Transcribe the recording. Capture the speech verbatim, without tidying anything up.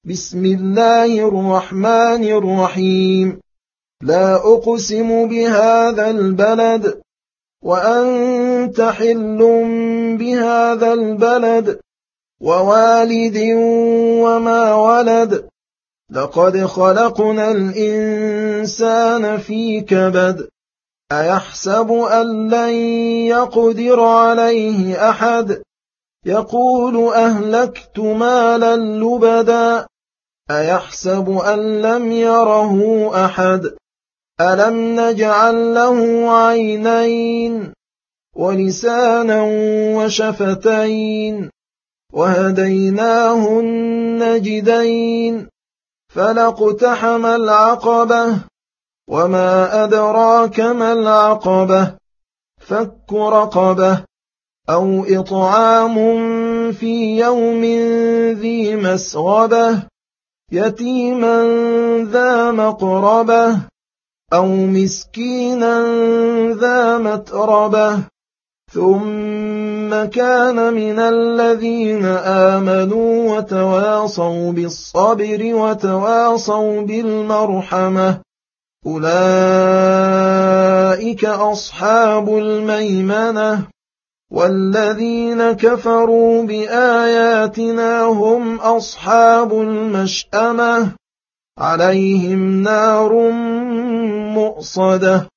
بسم الله الرحمن الرحيم. لا أقسم بهذا البلد وأنت حل بهذا البلد ووالد وما ولد. لقد خلقنا الإنسان في كبد. أيحسب أن لن يقدر عليه أحد؟ يقول أهلكت مالا لبدا. أيحسب أن لم يره أحد؟ ألم نجعل له عينين ولسانا وشفتين وهديناه النجدين. فلاقتحم العقبة وما أدراك ما العقبة. فك رقبة أو إطعام في يوم ذي مسغبة يتيما ذا مقربة أو مسكينا ذا متربة. ثم كان من الذين آمنوا وتواصوا بالصبر وتواصوا بالمرحمة. أولئك أصحاب الميمنة. والذين كفروا بآياتنا هم أصحاب المشأمة. عليهم نار مؤصدة.